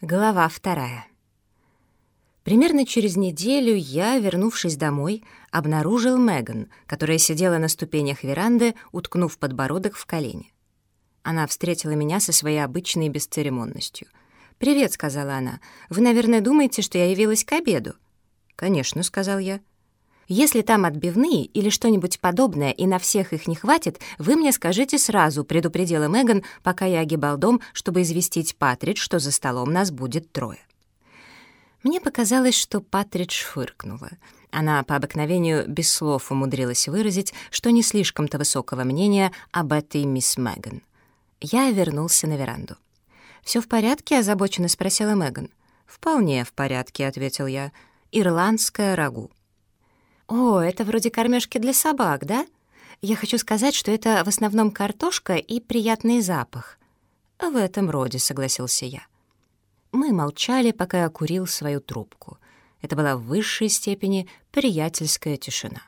Глава 2. Примерно через неделю я, вернувшись домой, обнаружил Меган, которая сидела на ступенях веранды, уткнув подбородок в колени. Она встретила меня со своей обычной бесцеремонностью. «Привет», — сказала она, — «вы, наверное, думаете, что я явилась к обеду?» «Конечно», — сказал я. «Если там отбивные или что-нибудь подобное, и на всех их не хватит, вы мне скажите сразу», — предупредила Меган, пока я огибал дом, чтобы известить Патридж, что за столом нас будет 3. Мне показалось, что Патридж фыркнула. Она по обыкновению без слов умудрилась выразить, что не слишком-то высокого мнения об этой мисс Меган. Я вернулся на веранду. «Всё в порядке?» — озабоченно спросила Меган. «Вполне в порядке», — ответил я. «Ирландское рагу». «О, это вроде кормёжки для собак, да? Я хочу сказать, что это в основном картошка и приятный запах». «В этом роде», — согласился я. Мы молчали, пока я курил свою трубку. Это была в высшей степени приятельская тишина.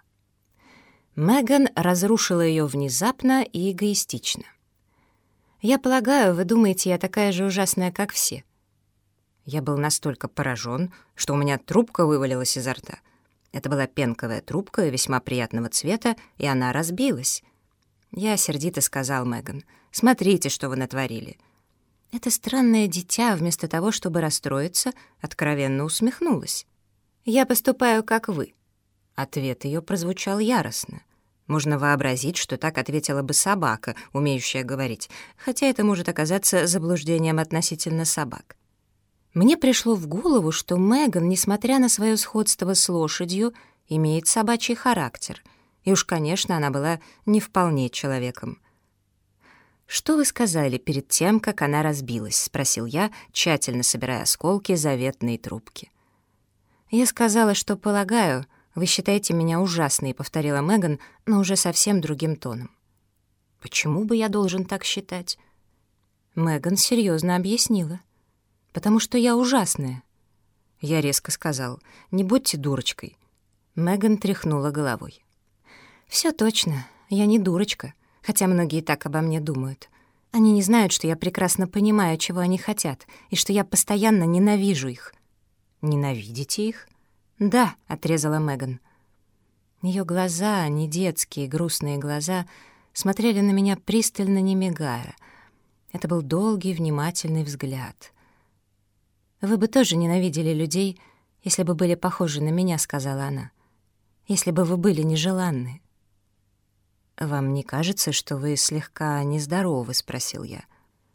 Меган разрушила её внезапно и эгоистично. «Я полагаю, вы думаете, я такая же ужасная, как все». Я был настолько поражён, что у меня трубка вывалилась изо рта. Это была пенковая трубка весьма приятного цвета, и она разбилась. Я сердито сказал Меган: «Смотрите, что вы натворили». Это странное дитя, вместо того, чтобы расстроиться, откровенно усмехнулась. «Я поступаю, как вы». Ответ её прозвучал яростно. Можно вообразить, что так ответила бы собака, умеющая говорить, хотя это может оказаться заблуждением относительно собак. Мне пришло в голову, что Меган, несмотря на своё сходство с лошадью, имеет собачий характер, и уж, конечно, она была не вполне человеком. «Что вы сказали перед тем, как она разбилась?» — спросил я, тщательно собирая осколки заветной трубки. «Я сказала, что, полагаю, вы считаете меня ужасной», — повторила Меган, но уже совсем другим тоном. «Почему бы я должен так считать?» Меган серьезно объяснила. «Потому что я ужасная». Я резко сказал: «Не будьте дурочкой». Меган тряхнула головой. «Всё точно, я не дурочка, хотя многие так обо мне думают. Они не знают, что я прекрасно понимаю, чего они хотят, и что я постоянно ненавижу их». «Ненавидите их?» «Да», — отрезала Меган. Её глаза, не детские, грустные глаза, смотрели на меня пристально, не мигая. Это был долгий, внимательный взгляд. «Вы бы тоже ненавидели людей, если бы были похожи на меня», — сказала она. «Если бы вы были нежеланны». «Вам не кажется, что вы слегка нездоровы?» — спросил я.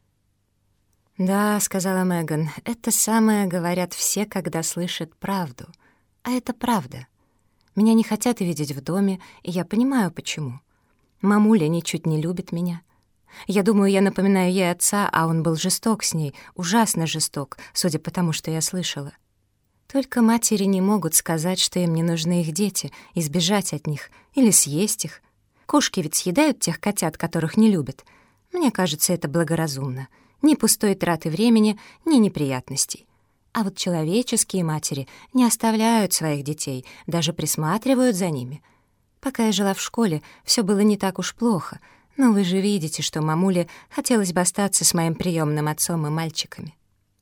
«Да», — сказала Меган, — «это самое говорят все, когда слышат правду. А это правда. Меня не хотят видеть в доме, и я понимаю, почему. Мамуля ничуть не любит меня. Я думаю, я напоминаю ей отца, а он был жесток с ней, ужасно жесток, судя по тому, что я слышала. Только матери не могут сказать, что им не нужны их дети, избежать от них или съесть их. Кошки ведь съедают тех котят, которых не любят. Мне кажется, это благоразумно. Ни пустой траты времени, ни неприятностей. А вот человеческие матери не оставляют своих детей, даже присматривают за ними. Пока я жила в школе, всё было не так уж плохо, но вы же видите, что мамуле хотелось бы остаться с моим приёмным отцом и мальчиками».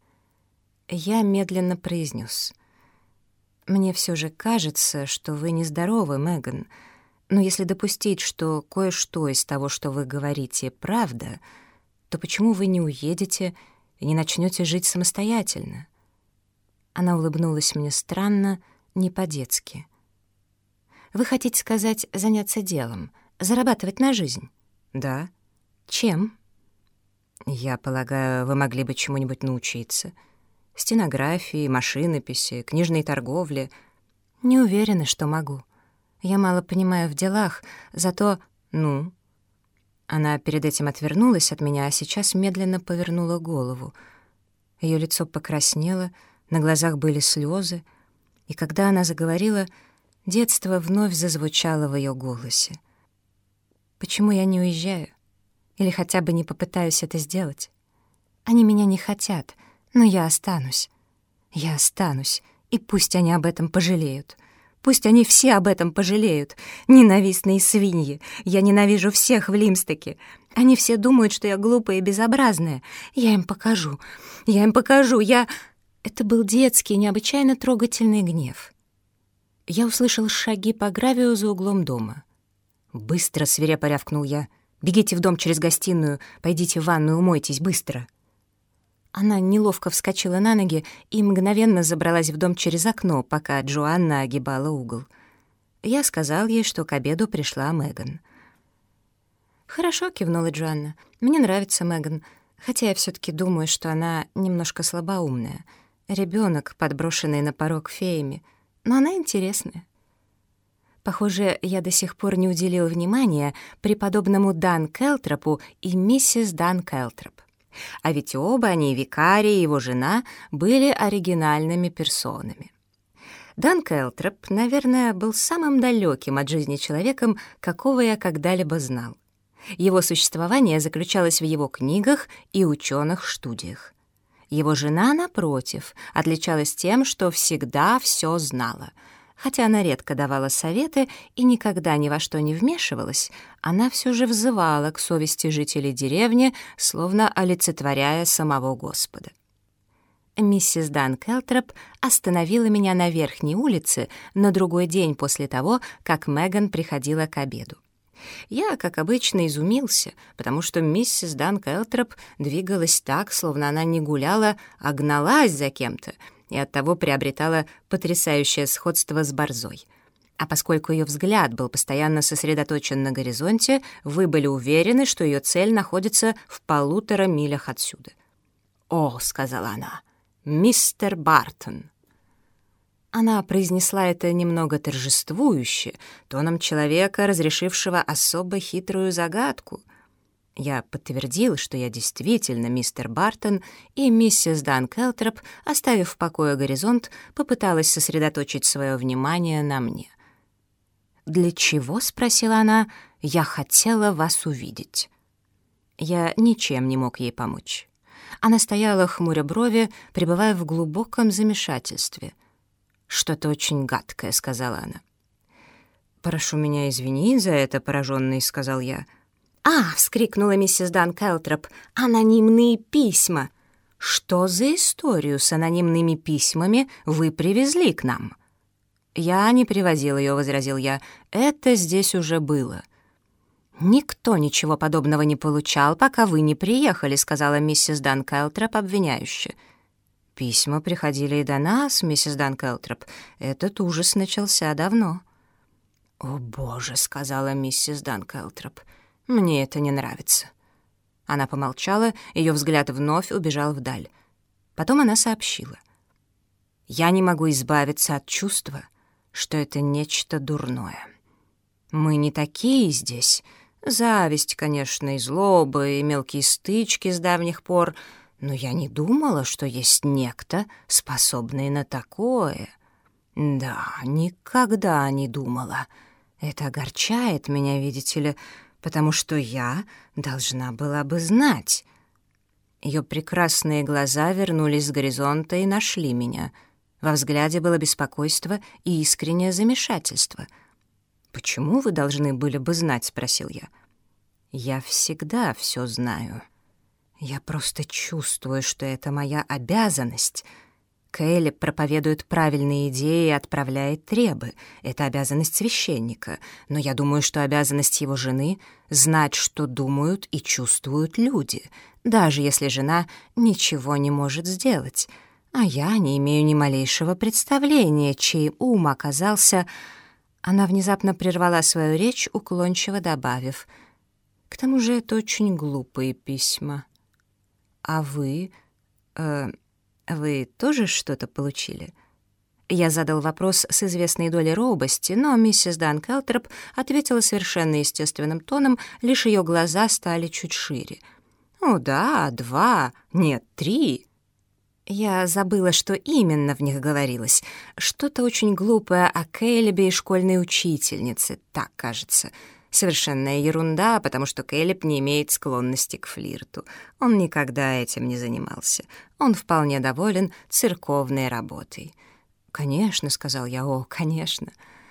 Я медленно произнес: «Мне всё же кажется, что вы нездоровы, Меган. Но если допустить, что кое-что из того, что вы говорите, правда, то почему вы не уедете и не начнёте жить самостоятельно?» Она улыбнулась мне странно, не по-детски. «Вы хотите сказать, заняться делом, зарабатывать на жизнь?» «Да». «Чем?» «Я полагаю, вы могли бы чему-нибудь научиться. Стенографии, машинописи, книжной торговле». «Не уверена, что могу. Я мало понимаю в делах, зато...» «Ну?» Она перед этим отвернулась от меня, а сейчас медленно повернула голову. Её лицо покраснело, на глазах были слёзы, и когда она заговорила, детство вновь зазвучало в её голосе. «Почему я не уезжаю? Или хотя бы не попытаюсь это сделать? Они меня не хотят, но я останусь. Я останусь, и пусть они об этом пожалеют. Пусть они все об этом пожалеют. Ненавистные свиньи. Я ненавижу всех в Лимстеке. Они все думают, что я глупая и безобразная. Я им покажу. Я им покажу. Это был детский, необычайно трогательный гнев. Я услышал шаги по гравию за углом дома. «Быстро!» — свирепо рявкнул я. «Бегите в дом через гостиную. Пойдите в ванную, умойтесь. Быстро!» Она неловко вскочила на ноги и мгновенно забралась в дом через окно, пока Джоанна огибала угол. Я сказал ей, что к обеду пришла Меган. «Хорошо», — кивнула Джоанна. «Мне нравится Меган, хотя я все-таки думаю, что она немножко слабоумная. Ребенок, подброшенный на порог феями. Но она интересная». Похоже, я до сих пор не уделил внимания преподобному Дан Келтропу и миссис Дан Келтроп. А ведь оба они, викарий и его жена, были оригинальными персонами. Дан Келтроп, наверное, был самым далеким от жизни человеком, какого я когда-либо знал. Его существование заключалось в его книгах и ученых студиях. Его жена, напротив, отличалась тем, что всегда все знала. Хотя она редко давала советы и никогда ни во что не вмешивалась, она все же взывала к совести жителей деревни, словно олицетворяя самого Господа. Миссис Дан Келтроп остановила меня на верхней улице на другой день после того, как Меган приходила к обеду. Я, как обычно, изумился, потому что миссис Дан Келтроп двигалась так, словно она не гуляла, а гналась за кем-то, и оттого приобретала потрясающее сходство с борзой. А поскольку ее взгляд был постоянно сосредоточен на горизонте, вы были уверены, что ее цель находится в 1,5 милях отсюда. «О», — сказала она, — «мистер Бартон». Она произнесла это немного торжествующе, тоном человека, разрешившего особо хитрую загадку. Я подтвердил, что я действительно мистер Бартон, и миссис Дан Келтроп, оставив в покое горизонт, попыталась сосредоточить свое внимание на мне. «Для чего?» — спросила она. «Я хотела вас увидеть». Я ничем не мог ей помочь. Она стояла, хмуря брови, пребывая в глубоком замешательстве. «Что-то очень гадкое», — сказала она. «Прошу меня извинить за это, поражённый», — сказал я. «А!» — вскрикнула миссис Дан Келтроп. «Анонимные письма! Что за историю с анонимными письмами вы привезли к нам?» «Я не привозил ее», — возразил я. «Это здесь уже было». «Никто ничего подобного не получал, пока вы не приехали», — сказала миссис Дан Келтроп обвиняюще. «Письма приходили и до нас, миссис Дан Келтроп. Этот ужас начался давно». «О, Боже», — сказала миссис Дан Келтроп. «Мне это не нравится». Она помолчала, ее взгляд вновь убежал вдаль. Потом она сообщила. «Я не могу избавиться от чувства, что это нечто дурное. Мы не такие здесь. Зависть, конечно, и злоба, и мелкие стычки с давних пор, но я не думала, что есть некто, способный на такое. Да, никогда не думала. Это огорчает меня, видите ли, потому что я должна была бы знать». Ее прекрасные глаза вернулись с горизонта и нашли меня. Во взгляде было беспокойство и искреннее замешательство. «Почему вы должны были бы знать?» — спросил я. «Я всегда все знаю. Я просто чувствую, что это моя обязанность». Кэлеб проповедует правильные идеи и отправляет требы. Это обязанность священника. Но я думаю, что обязанность его жены — знать, что думают и чувствуют люди, даже если жена ничего не может сделать. А я не имею ни малейшего представления, чей ум оказался... Она внезапно прервала свою речь, уклончиво добавив: «К тому же это очень глупые письма. А вы... Вы тоже что-то получили?» Я задал вопрос с известной долей робости, но миссис Дан Келтроп ответила совершенно естественным тоном, лишь ее глаза стали чуть шире. «О да, 2, нет, 3». Я забыла, что именно в них говорилось. Что-то очень глупое о Кэлебе и школьной учительнице, так кажется. Совершенная ерунда, потому что Кэлеб не имеет склонности к флирту. Он никогда этим не занимался. Он вполне доволен церковной работой. «Конечно», — сказал я, — «о, конечно».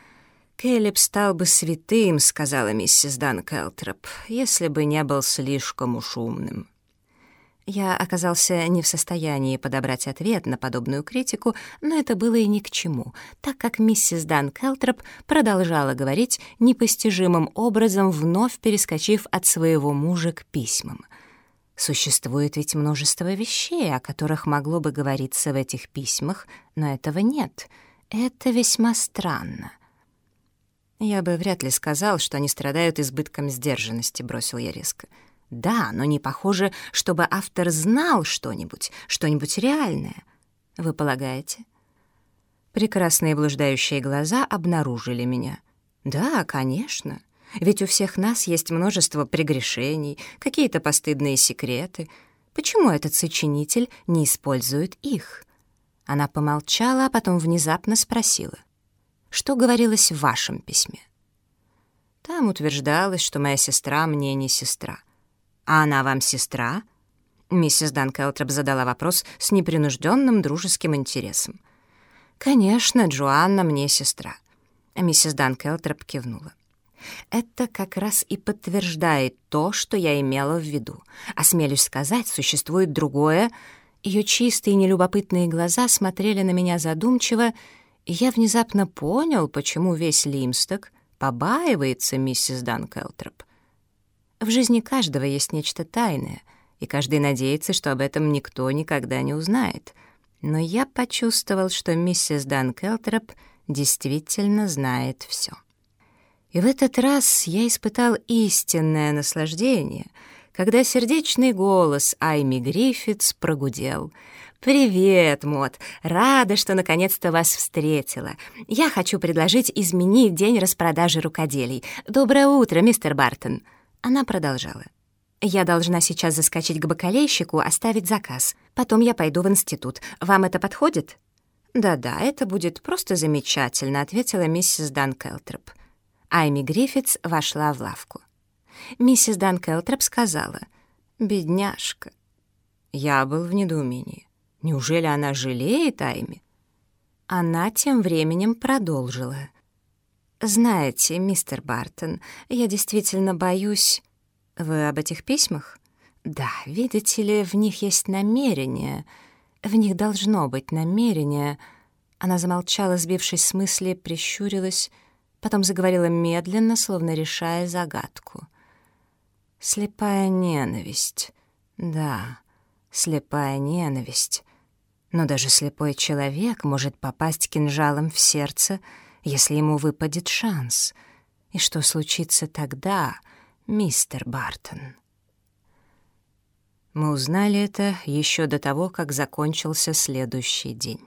«Кэлеб стал бы святым», — сказала миссис Данкелтроп, «если бы не был слишком уж умным». Я оказался не в состоянии подобрать ответ на подобную критику, но это было и ни к чему, так как миссис Данкелтроп продолжала говорить непостижимым образом, вновь перескочив от своего мужа к письмам. Существует ведь множество вещей, о которых могло бы говориться в этих письмах, но этого нет. Это весьма странно. «Я бы вряд ли сказал, что они страдают избытком сдержанности», — бросил я резко. «Да, но не похоже, чтобы автор знал что-нибудь реальное. Вы полагаете?» Прекрасные блуждающие глаза обнаружили меня. «Да, конечно. Ведь у всех нас есть множество прегрешений, какие-то постыдные секреты. Почему этот сочинитель не использует их?» Она помолчала, а потом внезапно спросила: «Что говорилось в вашем письме?» Там утверждалось, что моя сестра мне не сестра. «А она вам сестра?» Миссис Данкелтроп задала вопрос с непринужденным дружеским интересом. «Конечно, Джоанна мне сестра». Миссис Данкелтроп кивнула. «Это как раз и подтверждает то, что я имела в виду. Осмелюсь сказать, существует другое». Ее чистые нелюбопытные глаза смотрели на меня задумчиво, и я внезапно понял, почему весь Лимсток побаивается миссис Данкелтроп. В жизни каждого есть нечто тайное, и каждый надеется, что об этом никто никогда не узнает. Но я почувствовал, что миссис Данкелтроп действительно знает все. И в этот раз я испытал истинное наслаждение, когда сердечный голос Айми Гриффитс прогудел: «Привет, Мот! Рада, что наконец-то вас встретила. Я хочу предложить изменить день распродажи рукоделий. Доброе утро, мистер Бартон!» Она продолжала: «Я должна сейчас заскочить к бакалейщику, оставить заказ. Потом я пойду в институт. Вам это подходит?» «Да-да, это будет просто замечательно», — ответила миссис Данкелтроп. Айми Гриффитс вошла в лавку. Миссис Данкелтроп сказала: «Бедняжка». Я был в недоумении. Неужели она жалеет Айми? Она тем временем продолжила: «Знаете, мистер Бартон, я действительно боюсь...» «Вы об этих письмах?» «Да, видите ли, в них есть намерение. В них должно быть намерение». Она замолчала, сбившись с мысли, прищурилась, потом заговорила медленно, словно решая загадку. «Слепая ненависть. Да, слепая ненависть. Но даже слепой человек может попасть кинжалом в сердце, если ему выпадет шанс. И что случится тогда, мистер Бартон?» Мы узнали это еще до того, как закончился следующий день.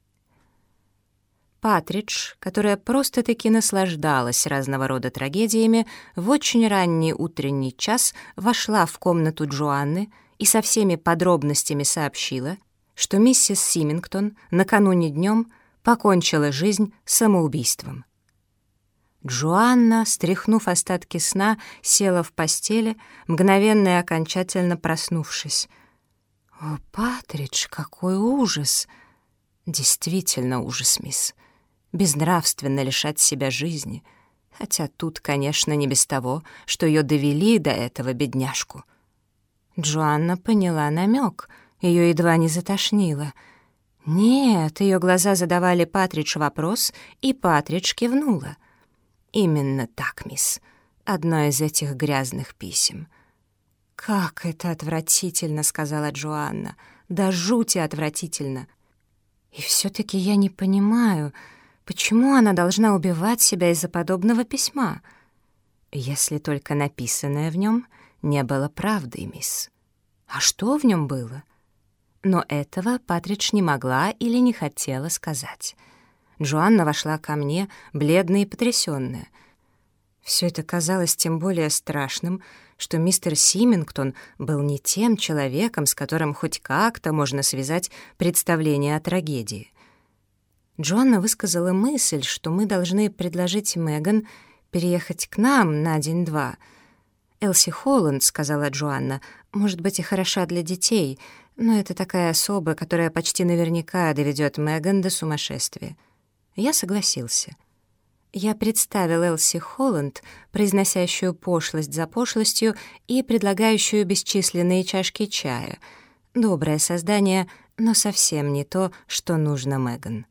Патридж, которая просто-таки наслаждалась разного рода трагедиями, в очень ранний утренний час вошла в комнату Джоанны и со всеми подробностями сообщила, что миссис Симингтон накануне днем покончила жизнь самоубийством. Джоанна, стряхнув остатки сна, села в постели, мгновенно и окончательно проснувшись. «О, Патридж, какой ужас!» «Действительно ужас, мисс. Безнравственно лишать себя жизни. Хотя тут, конечно, не без того, что ее довели до этого, бедняжку». Джоанна поняла намек, ее едва не затошнило. Нет, ее глаза задавали Патридж вопрос, и Патридж кивнула. «Именно так, мисс. Одно из этих грязных писем». «Как это отвратительно», — сказала Джоанна. «Да жути отвратительно. И все-таки я не понимаю, почему она должна убивать себя из-за подобного письма, если только написанное в нем не было правдой, мисс. А что в нем было?» Но этого Патридж не могла или не хотела сказать. Джоанна вошла ко мне, бледная и потрясённая. Все это казалось тем более страшным, что мистер Симингтон был не тем человеком, с которым хоть как-то можно связать представление о трагедии. Джоанна высказала мысль, что мы должны предложить Меган переехать к нам на день-два. «Элси Холланд», — сказала Джоанна, — «может быть и хороша для детей, но это такая особа, которая почти наверняка доведет Меган до сумасшествия». Я согласился. Я представил Элси Холланд, произносящую пошлость за пошлостью и предлагающую бесчисленные чашки чая. Доброе создание, но совсем не то, что нужно Меган.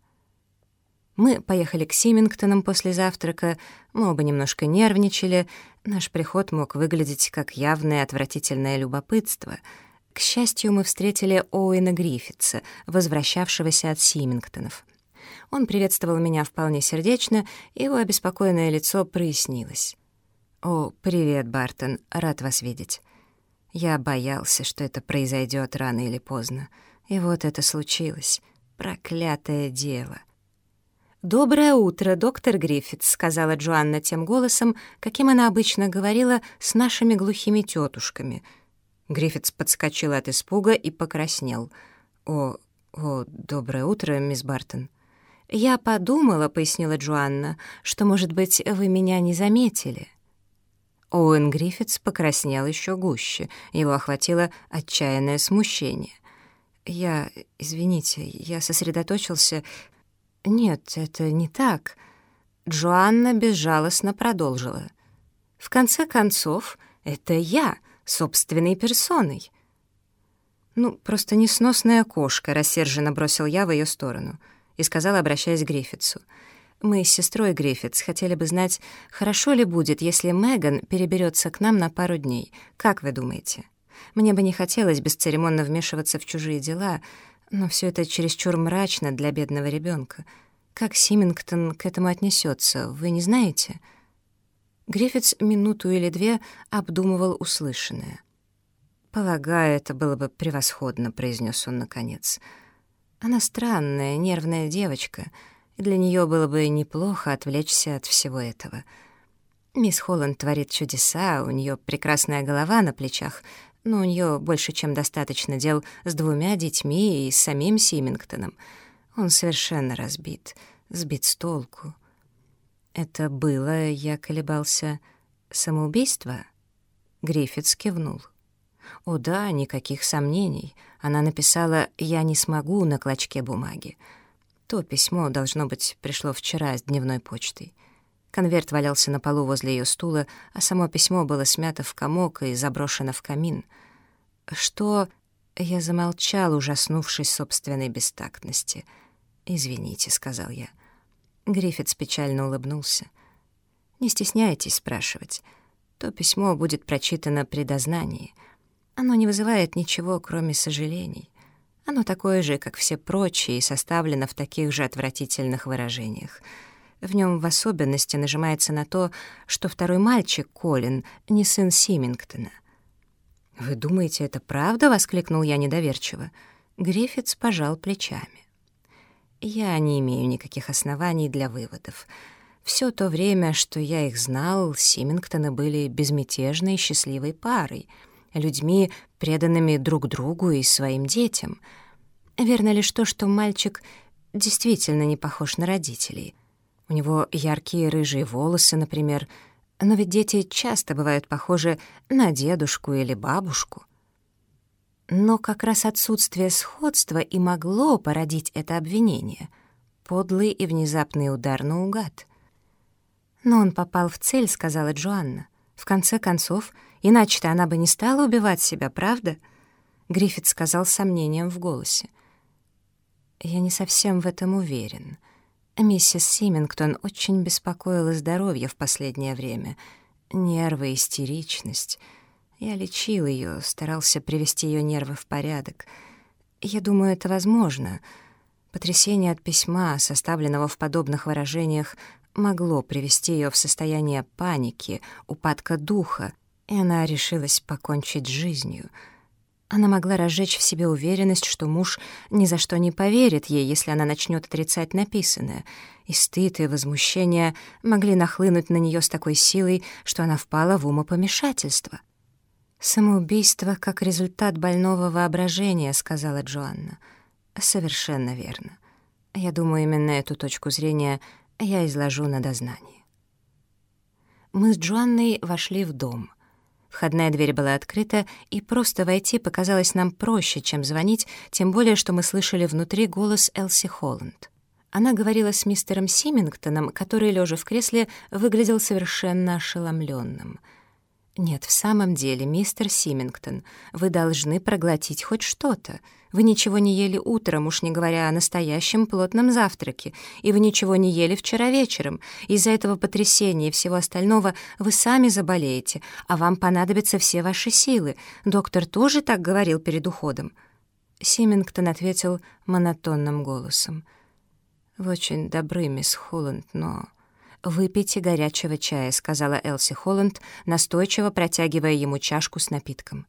Мы поехали к Симингтонам после завтрака, мы оба немножко нервничали, наш приход мог выглядеть как явное отвратительное любопытство. К счастью, мы встретили Оуэна Гриффитса, возвращавшегося от Симингтонов. Он приветствовал меня вполне сердечно, и его обеспокоенное лицо прояснилось. «О, привет, Бартон, рад вас видеть. Я боялся, что это произойдет рано или поздно. И вот это случилось. Проклятое дело». «Доброе утро, доктор Гриффитс», — сказала Джоанна тем голосом, каким она обычно говорила с нашими глухими тетушками. Гриффитс подскочил от испуга и покраснел. «О, доброе утро, мисс Бартон». «Я подумала», — пояснила Джоанна, «что, может быть, вы меня не заметили». Оуэн Гриффитс покраснел еще гуще, его охватило отчаянное смущение. Извините, я сосредоточился. «Нет, это не так». Джоанна безжалостно продолжила. «В конце концов, это я, собственной персоной». «Ну, просто несносная кошка», — рассерженно бросил я в ее сторону и сказал, обращаясь к Гриффитсу. «Мы с сестрой Гриффитс хотели бы знать, хорошо ли будет, если Меган переберется к нам на пару дней. Как вы думаете? Мне бы не хотелось бесцеремонно вмешиваться в чужие дела, но все это чересчур мрачно для бедного ребенка. Как Симингтон к этому отнесется, вы не знаете?» Гриффитс минуту или две обдумывал услышанное. «Полагаю, это было бы превосходно», — произнес он наконец. «Она странная, нервная девочка, и для нее было бы неплохо отвлечься от всего этого. Мисс Холланд творит чудеса, у нее прекрасная голова на плечах, но у нее больше, чем достаточно дел с 2 детьми и с самим Симингтоном. Он совершенно разбит, сбит с толку». «Это было, я колебался, самоубийство?» Гриффитс кивнул. «О да, никаких сомнений. Она написала «я не смогу» на клочке бумаги. То письмо, должно быть, пришло вчера с дневной почтой. Конверт валялся на полу возле ее стула, а само письмо было смято в комок и заброшено в камин. Что...» Я замолчал, ужаснувшись собственной бестактности. «Извините», — сказал я. Гриффитс печально улыбнулся. «Не стесняйтесь спрашивать. То письмо будет прочитано при дознании. Оно не вызывает ничего, кроме сожалений. Оно такое же, как все прочие, и составлено в таких же отвратительных выражениях. В нем в особенности нажимается на то, что второй мальчик, Колин, не сын Симингтона». «Вы думаете, это правда?» — воскликнул я недоверчиво. Гриффитс пожал плечами. «Я не имею никаких оснований для выводов. Все то время, что я их знал, Симингтоны были безмятежной и счастливой парой, людьми, преданными друг другу и своим детям. Верно лишь то, что мальчик действительно не похож на родителей. У него яркие рыжие волосы, например, но ведь дети часто бывают похожи на дедушку или бабушку. Но как раз отсутствие сходства и могло породить это обвинение. Подлый и внезапный удар наугад. «Но он попал в цель», — сказала Джоанна. «В конце концов, иначе-то она бы не стала убивать себя, правда?» Гриффит сказал с сомнением в голосе. «Я не совсем в этом уверен. Миссис Симингтон очень беспокоила здоровье в последнее время. Нервы, истеричность. Я лечил ее, старался привести ее нервы в порядок. Я думаю, это возможно. Потрясение от письма, составленного в подобных выражениях, могло привести ее в состояние паники, упадка духа, и она решилась покончить с жизнью. Она могла разжечь в себе уверенность, что муж ни за что не поверит ей, если она начнет отрицать написанное, и стыд и возмущение могли нахлынуть на нее с такой силой, что она впала в умопомешательство. «Самоубийство как результат больного воображения», — сказала Джоанна. «Совершенно верно. Я думаю, именно эту точку зрения я изложу на дознании». Мы с Джоанной вошли в дом. Входная дверь была открыта, и просто войти показалось нам проще, чем звонить, тем более, что мы слышали внутри голос Элси Холланд. Она говорила с мистером Симингтоном, который, лежа в кресле, выглядел совершенно ошеломленным. «Нет, в самом деле, мистер Симингтон, вы должны проглотить хоть что-то. Вы ничего не ели утром, уж не говоря о настоящем плотном завтраке, и вы ничего не ели вчера вечером. Из-за этого потрясения и всего остального вы сами заболеете, а вам понадобятся все ваши силы. Доктор тоже так говорил перед уходом?» Симингтон ответил монотонным голосом. «Вы очень добры, мисс Холланд, но...» «Выпейте горячего чая», — сказала Элси Холланд, настойчиво протягивая ему чашку с напитком.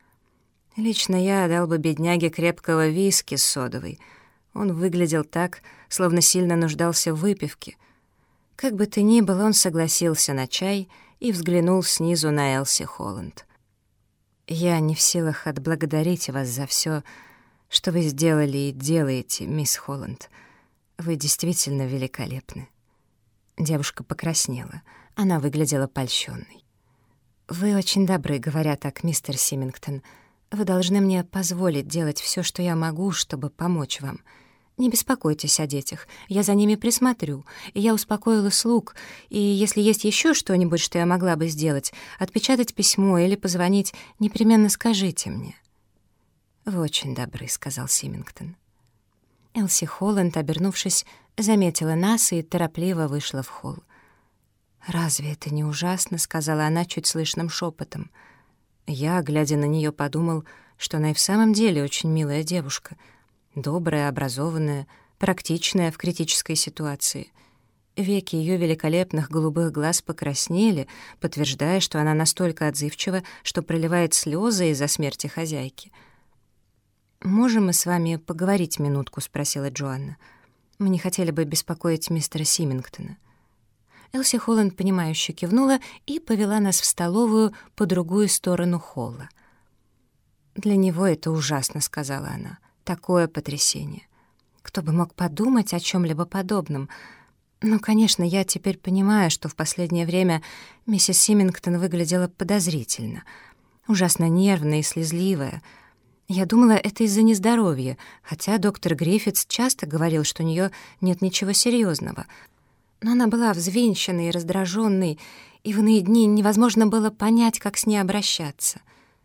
«Лично я дал бы бедняге крепкого виски с содовой. Он выглядел так, словно сильно нуждался в выпивке». Как бы то ни было, он согласился на чай и взглянул снизу на Элси Холланд. «Я не в силах отблагодарить вас за все, что вы сделали и делаете, мисс Холланд. Вы действительно великолепны». Девушка покраснела. Она выглядела польщенной. «Вы очень добры, говоря так, мистер Симингтон. Вы должны мне позволить делать все, что я могу, чтобы помочь вам. Не беспокойтесь о детях, я за ними присмотрю. Я успокоила слуг, и если есть еще что-нибудь, что я могла бы сделать, отпечатать письмо или позвонить, непременно скажите мне». «Вы очень добры», — сказал Симингтон. Элси Холланд, обернувшись, заметила нас и торопливо вышла в холл. «Разве это не ужасно?» — сказала она чуть слышным шепотом. Я, глядя на нее, подумал, что она и в самом деле очень милая девушка, добрая, образованная, практичная в критической ситуации. Веки ее великолепных голубых глаз покраснели, подтверждая, что она настолько отзывчива, что проливает слезы из-за смерти хозяйки. «Можем мы с вами поговорить минутку?» — спросила Джоанна. «Мы не хотели бы беспокоить мистера Симингтона». Элси Холланд, понимающе кивнула и повела нас в столовую по другую сторону холла. «Для него это ужасно», — сказала она. «Такое потрясение. Кто бы мог подумать о чем-либо подобном? Ну, конечно, я теперь понимаю, что в последнее время миссис Симингтон выглядела подозрительно, ужасно нервная и слезливая. Я думала, это из-за нездоровья, хотя доктор Гриффитс часто говорил, что у нее нет ничего серьезного. Но она была взвинченной и раздраженной, и в иные дни невозможно было понять, как с ней обращаться.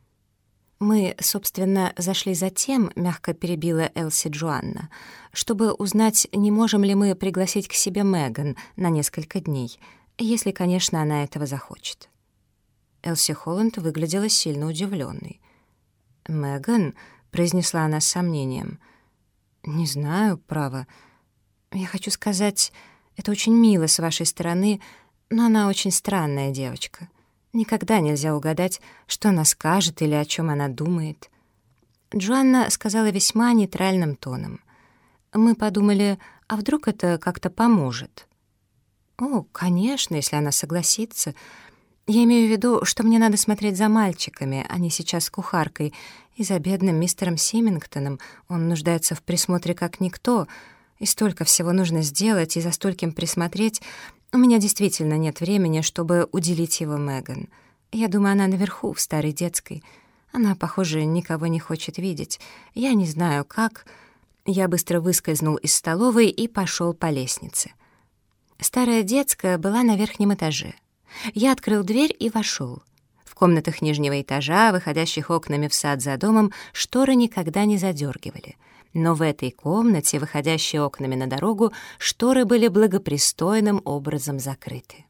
«Мы, собственно, зашли за тем», — мягко перебила Элси Джоанна, «чтобы узнать, не можем ли мы пригласить к себе Меган на несколько дней, если, конечно, она этого захочет». Элси Холланд выглядела сильно удивленной. «Меган?» — произнесла она с сомнением. «Не знаю, право. Я хочу сказать, это очень мило с вашей стороны, но она очень странная девочка. Никогда нельзя угадать, что она скажет или о чем она думает». Джоанна сказала весьма нейтральным тоном. «Мы подумали, а вдруг это как-то поможет?» «О, конечно, если она согласится. Я имею в виду, что мне надо смотреть за мальчиками, они сейчас с кухаркой, и за бедным мистером Симингтоном. Он нуждается в присмотре как никто, и столько всего нужно сделать, и за стольким присмотреть. У меня действительно нет времени, чтобы уделить его Меган. Я думаю, она наверху, в старой детской. Она, похоже, никого не хочет видеть. Я не знаю, как...» Я быстро выскользнул из столовой и пошел по лестнице. Старая детская была на верхнем этаже. Я открыл дверь и вошел. В комнатах нижнего этажа, выходящих окнами в сад за домом, шторы никогда не задергивали. Но в этой комнате, выходящей окнами на дорогу, шторы были благопристойным образом закрыты.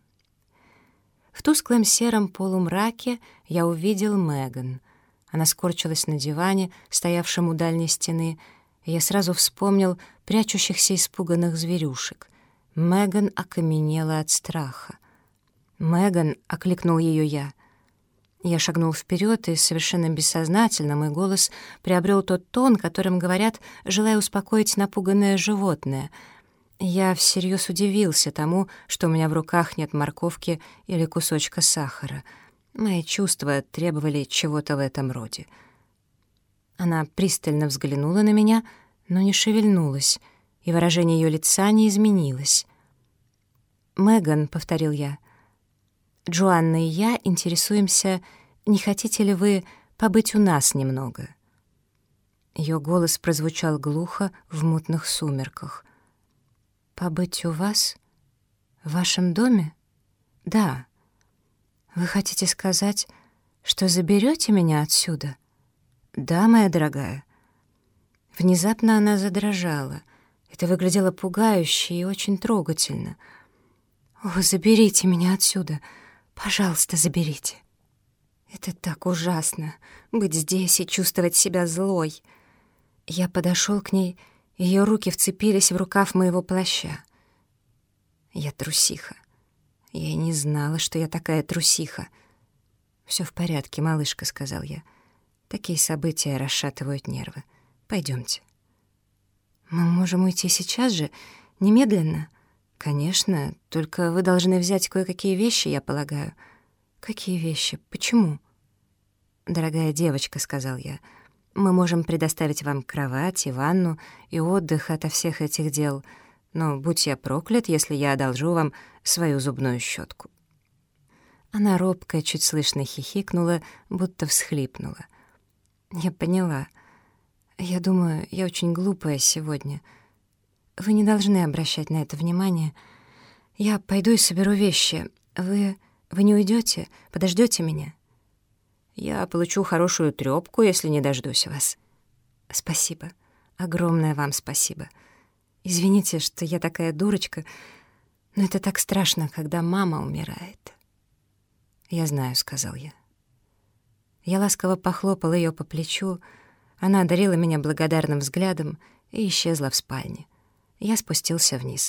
В тусклом сером полумраке я увидел Меган. Она скорчилась на диване, стоявшем у дальней стены, и я сразу вспомнил прячущихся испуганных зверюшек. Меган окаменела от страха. «Меган!» — окликнул ее я. Я шагнул вперед, и совершенно бессознательно мой голос приобрел тот тон, которым говорят, желая успокоить напуганное животное. Я всерьез удивился тому, что у меня в руках нет морковки или кусочка сахара. Мои чувства требовали чего-то в этом роде. Она пристально взглянула на меня, но не шевельнулась, и выражение ее лица не изменилось. «Меган», — повторил я, — «Джоанна и я интересуемся, не хотите ли вы побыть у нас немного?» Ее голос прозвучал глухо в мутных сумерках. «Побыть у вас? В вашем доме?» «Да». «Вы хотите сказать, что заберете меня отсюда?» «Да, моя дорогая». Внезапно она задрожала. Это выглядело пугающе и очень трогательно. «О, заберите меня отсюда! Пожалуйста, заберите!» Это так ужасно — быть здесь и чувствовать себя злой. Я подошел к ней, ее руки вцепились в рукав моего плаща. Я трусиха. Я и не знала, что я такая трусиха. «Все в порядке, малышка», — сказал я. «Такие события расшатывают нервы. Пойдемте». «Мы можем уйти сейчас же, немедленно?» «Конечно, только вы должны взять кое-какие вещи, я полагаю». «Какие вещи? Почему?» «Дорогая девочка», — сказал я, — «мы можем предоставить вам кровать и ванну и отдых ото всех этих дел, но будь я проклят, если я одолжу вам свою зубную щетку». Она робко, чуть слышно хихикнула, будто всхлипнула. Я поняла. Я думаю, я очень глупая сегодня. Вы не должны обращать на это внимание. Я пойду и соберу вещи. Вы не уйдете? Подождете меня? Я получу хорошую трёпку, если не дождусь вас. Спасибо. Огромное вам спасибо. Извините, что я такая дурочка, но это так страшно, когда мама умирает. «Я знаю», — сказал я. Я ласково похлопал ее по плечу, она одарила меня благодарным взглядом и исчезла в спальне. Я спустился вниз.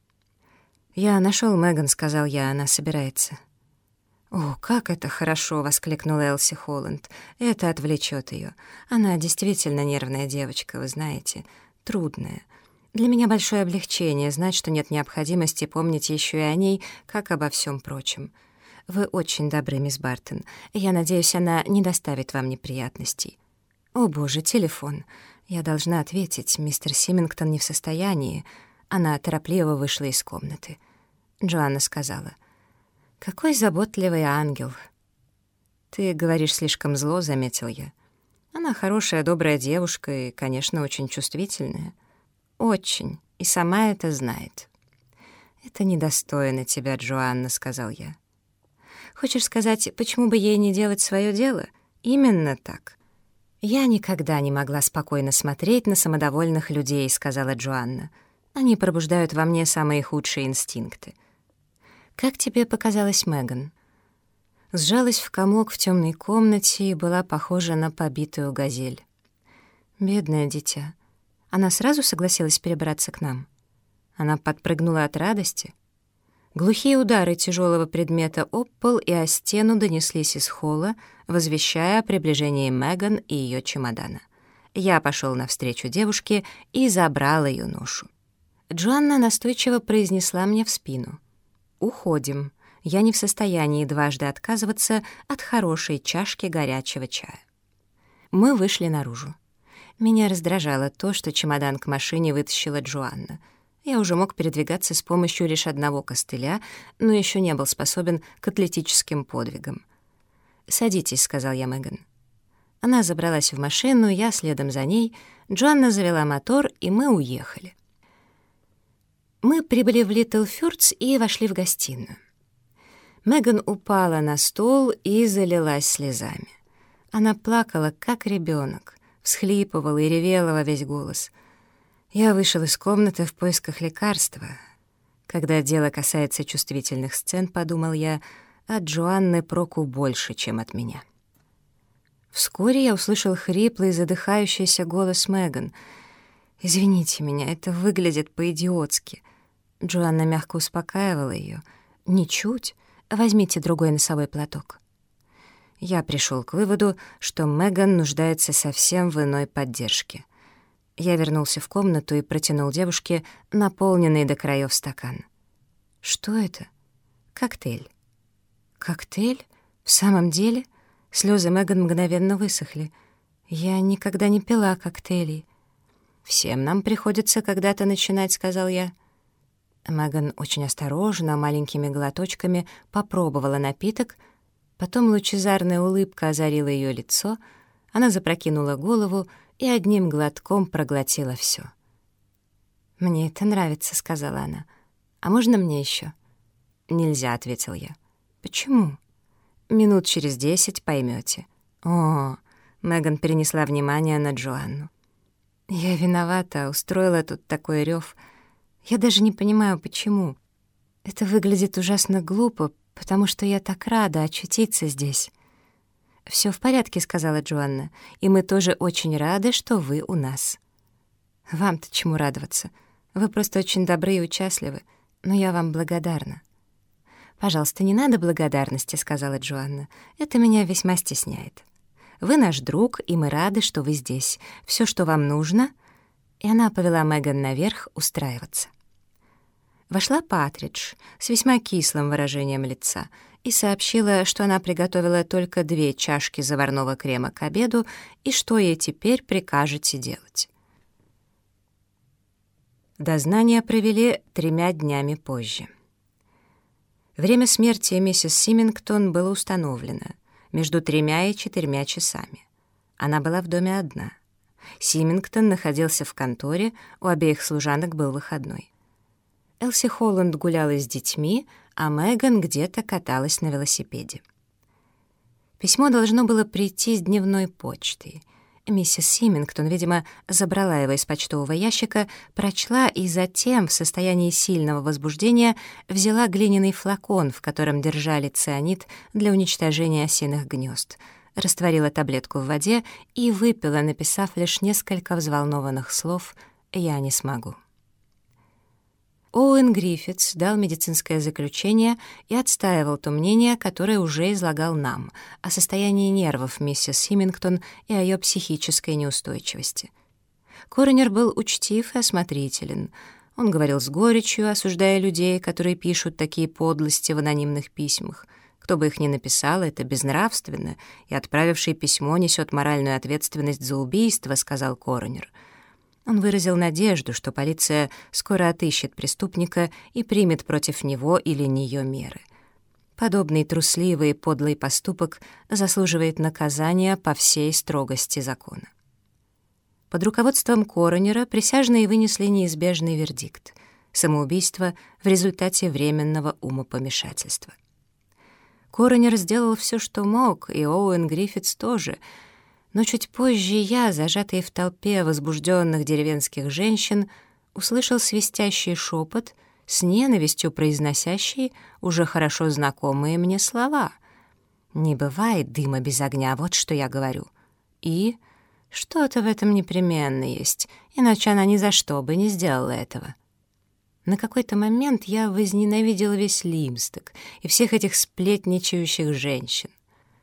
«Я нашел Меган», — сказал я, — «она собирается». «О, как это хорошо!» — воскликнула Элси Холланд. «Это отвлечет ее. Она действительно нервная девочка, вы знаете, трудная. Для меня большое облегчение знать, что нет необходимости помнить еще и о ней, как обо всем прочем. Вы очень добры, мисс Бартон. Я надеюсь, она не доставит вам неприятностей». «О, боже, телефон. Я должна ответить. Мистер Симингтон не в состоянии». Она торопливо вышла из комнаты. Джоанна сказала: «Какой заботливый ангел». «Ты говоришь слишком зло», — заметил я. «Она хорошая, добрая девушка и, конечно, очень чувствительная. Очень. И сама это знает». «Это недостойно тебя, Джоанна», — сказал я. «Хочешь сказать, почему бы ей не делать свое дело? Именно так». «Я никогда не могла спокойно смотреть на самодовольных людей», — сказала Джоанна. «Они пробуждают во мне самые худшие инстинкты». «Как тебе показалась Меган?» Сжалась в комок в темной комнате и была похожа на побитую газель. Бедное дитя. Она сразу согласилась перебраться к нам. Она подпрыгнула от радости. Глухие удары тяжелого предмета об пол и о стену донеслись из холла, возвещая о приближении Меган и ее чемодана. Я пошел навстречу девушке и забрал ее ношу. Джоанна настойчиво произнесла мне в спину: «Уходим. Я не в состоянии дважды отказываться от хорошей чашки горячего чая». Мы вышли наружу. Меня раздражало то, что чемодан к машине вытащила Джоанна. Я уже мог передвигаться с помощью лишь одного костыля, но еще не был способен к атлетическим подвигам. «Садитесь», — сказал я Меган. Она забралась в машину, я следом за ней, Джоанна завела мотор, и мы уехали. Мы прибыли в Литл Фюрц и вошли в гостиную. Меган упала на стол и залилась слезами. Она плакала, как ребенок, всхлипывала и ревела во весь голос. Я вышел из комнаты в поисках лекарства. Когда дело касается чувствительных сцен, подумал я, от Джоанны проку больше, чем от меня. Вскоре я услышал хриплый, задыхающийся голос Меган. «Извините меня, это выглядит по-идиотски». Джоанна мягко успокаивала ее. «Ничуть. Возьмите другой носовой платок». Я пришел к выводу, что Меган нуждается совсем в иной поддержке. Я вернулся в комнату и протянул девушке наполненный до краев стакан. «Что это?» «Коктейль». «Коктейль? В самом деле?» Слезы Меган мгновенно высохли. «Я никогда не пила коктейлей». «Всем нам приходится когда-то начинать», — сказал я. Меган очень осторожно, маленькими глоточками попробовала напиток, потом лучезарная улыбка озарила ее лицо, она запрокинула голову и одним глотком проглотила все. «Мне это нравится», — сказала она. «А можно мне еще?» «Нельзя», — ответил я. «Почему?» «Минут через 10 поймете». «О!» — Меган перенесла внимание на Джоанну. «Я виновата, устроила тут такой рев. Я даже не понимаю, почему. Это выглядит ужасно глупо, потому что я так рада очутиться здесь». «Всё в порядке», — сказала Джоанна, «и мы тоже очень рады, что вы у нас». «Вам-то чему радоваться? Вы просто очень добры и участливы, но я вам благодарна». «Пожалуйста, не надо благодарности», — сказала Джоанна. «Это меня весьма стесняет. Вы наш друг, и мы рады, что вы здесь. Всё, что вам нужно...» И она повела Меган наверх устраиваться. Вошла Патридж с весьма кислым выражением лица и сообщила, что она приготовила только 2 чашки заварного крема к обеду и что ей теперь прикажете делать. Дознание провели 3 днями позже. Время смерти миссис Симингтон было установлено между 3 и 4 часами. Она была в доме одна. Симингтон находился в конторе, у обеих служанок был выходной. Элси Холланд гуляла с детьми, а Меган где-то каталась на велосипеде. Письмо должно было прийти с дневной почтой. Миссис Симингтон, видимо, забрала его из почтового ящика, прочла и затем, в состоянии сильного возбуждения, взяла глиняный флакон, в котором держали цианид для уничтожения осиных гнезд, растворила таблетку в воде и выпила, написав лишь несколько взволнованных слов «Я не смогу». Оуэн Гриффитс дал медицинское заключение и отстаивал то мнение, которое уже излагал нам, о состоянии нервов миссис Симингтон и о ее психической неустойчивости. Коронер был учтив и осмотрителен. Он говорил с горечью, осуждая людей, которые пишут такие подлости в анонимных письмах. Кто бы их ни написал, это безнравственно, и отправивший письмо несет моральную ответственность за убийство, сказал коронер. Он выразил надежду, что полиция скоро отыщет преступника и примет против него или нее меры. Подобный трусливый и подлый поступок заслуживает наказания по всей строгости закона. Под руководством коронера присяжные вынесли неизбежный вердикт — самоубийство в результате временного умопомешательства. Коронер сделал все, что мог, и Оуэн Гриффитс тоже — но чуть позже я, зажатый в толпе возбужденных деревенских женщин, услышал свистящий шепот с ненавистью произносящий уже хорошо знакомые мне слова. «Не бывает дыма без огня, вот что я говорю». И что-то в этом непременно есть, иначе она ни за что бы не сделала этого. На какой-то момент я возненавидел весь Лимсток и всех этих сплетничающих женщин.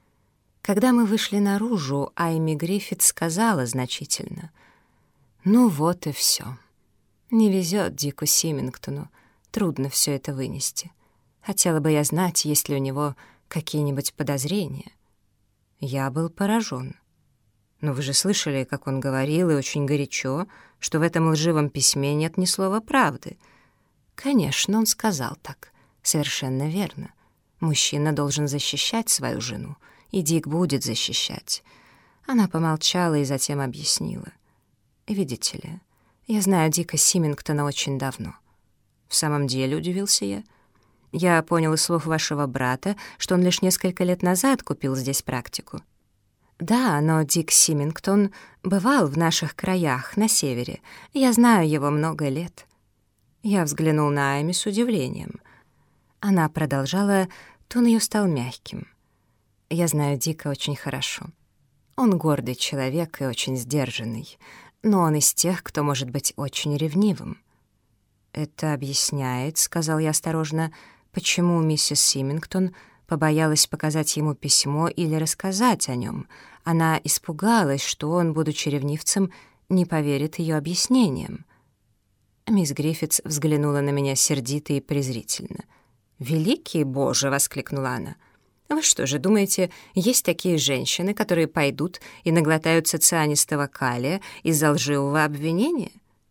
Когда мы вышли наружу, Айми Гриффит сказала значительно: «Ну вот и все. Не везет Дику Симингтону, трудно все это вынести. Хотела бы я знать, есть ли у него какие-нибудь подозрения». Я был поражен. «Но вы же слышали, как он говорил, и очень горячо, что в этом лживом письме нет ни слова правды». «Конечно, он сказал так. Совершенно верно. Мужчина должен защищать свою жену, и Дик будет защищать». Она помолчала и затем объяснила. «Видите ли, я знаю Дика Симингтона очень давно». «В самом деле», — удивился я. «Я понял из слов вашего брата, что он лишь несколько лет назад купил здесь практику». «Да, но Дик Симингтон бывал в наших краях, на севере. Я знаю его много лет». Я взглянул на Айми с удивлением. Она продолжала, тон ее стал мягким. «Я знаю Дика очень хорошо. Он гордый человек и очень сдержанный, но он из тех, кто может быть очень ревнивым». «Это объясняет», — сказал я осторожно, «почему миссис Симингтон побоялась показать ему письмо или рассказать о нем. Она испугалась, что он, будучи ревнивцем, не поверит ее объяснениям». Мисс Гриффитс взглянула на меня сердито и презрительно. «Великий Боже!» — воскликнула она. «Вы что же думаете, есть такие женщины, которые пойдут и наглотаются цианистого калия из-за лживого обвинения?»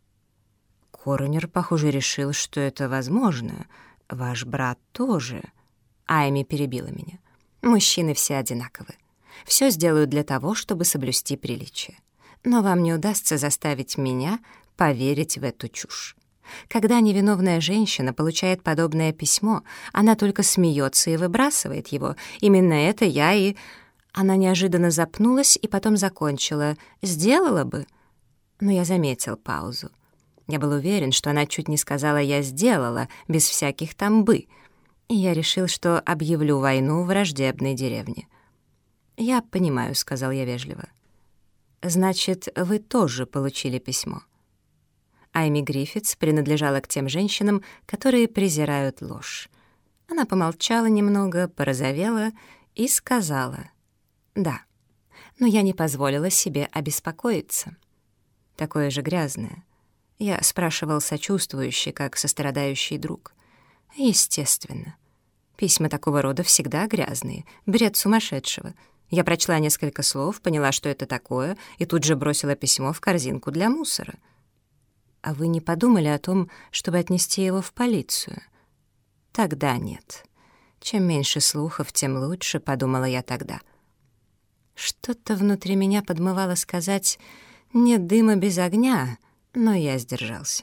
Коронер, похоже, решил, что это возможно. Ваш брат тоже. Айми перебила меня. «Мужчины все одинаковы. Все сделают для того, чтобы соблюсти приличие. Но вам не удастся заставить меня поверить в эту чушь. Когда невиновная женщина получает подобное письмо, она только смеется и выбрасывает его. Именно это я и... Она неожиданно запнулась и потом закончила. «Сделала бы». Но я заметил паузу. Я был уверен, что она чуть не сказала «я сделала», без всяких там «бы». И я решил, что объявлю войну враждебной деревне. «Я понимаю», — сказал я вежливо. «Значит, вы тоже получили письмо». Айми Гриффитс принадлежала к тем женщинам, которые презирают ложь. Она помолчала немного, порозовела и сказала: «Да, но я не позволила себе обеспокоиться. Такое же грязное». Я спрашивал сочувствующе, как сострадающий друг. «Естественно. Письма такого рода всегда грязные, бред сумасшедшего». Я прочла несколько слов, поняла, что это такое, и тут же бросила письмо в корзинку для мусора. «А вы не подумали о том, чтобы отнести его в полицию?» «Тогда нет. Чем меньше слухов, тем лучше», — подумала я тогда. Что-то внутри меня подмывало сказать «нет дыма без огня», но я сдержался.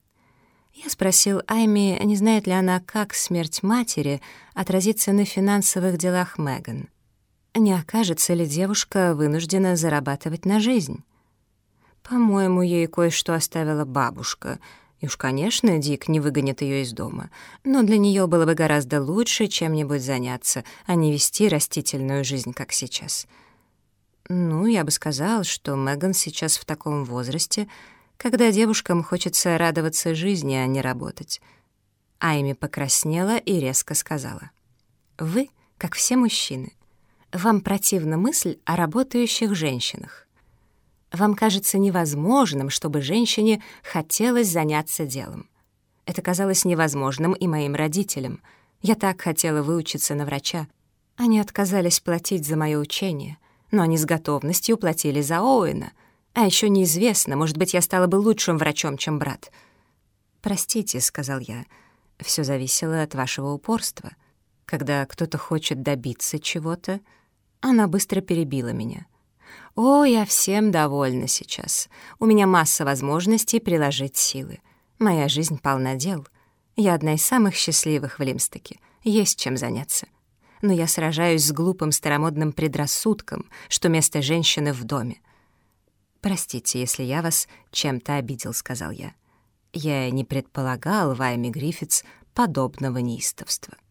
Я спросил Айми, не знает ли она, как смерть матери отразится на финансовых делах Меган. Не окажется ли девушка вынуждена зарабатывать на жизнь? По-моему, ей кое-что оставила бабушка. И уж, конечно, Дик не выгонит ее из дома. Но для нее было бы гораздо лучше чем-нибудь заняться, а не вести растительную жизнь, как сейчас. Ну, я бы сказал, что Меган сейчас в таком возрасте, когда девушкам хочется радоваться жизни, а не работать. Айми покраснела и резко сказала: «Вы, как все мужчины, вам противна мысль о работающих женщинах. Вам кажется невозможным, чтобы женщине хотелось заняться делом. Это казалось невозможным и моим родителям. Я так хотела выучиться на врача. Они отказались платить за мое учение, но они с готовностью платили за Оуэна. А еще неизвестно, может быть, я стала бы лучшим врачом, чем брат». «Простите», — сказал я, — «всё зависело от вашего упорства. Когда кто-то хочет добиться чего-то...» Она быстро перебила меня. «О, я всем довольна сейчас. У меня масса возможностей приложить силы. Моя жизнь полна дел. Я одна из самых счастливых в Лимстоке. Есть чем заняться. Но я сражаюсь с глупым старомодным предрассудком, что место женщины в доме». «Простите, если я вас чем-то обидел», — сказал я. Я не предполагал в Айми Гриффитс подобного неистовства.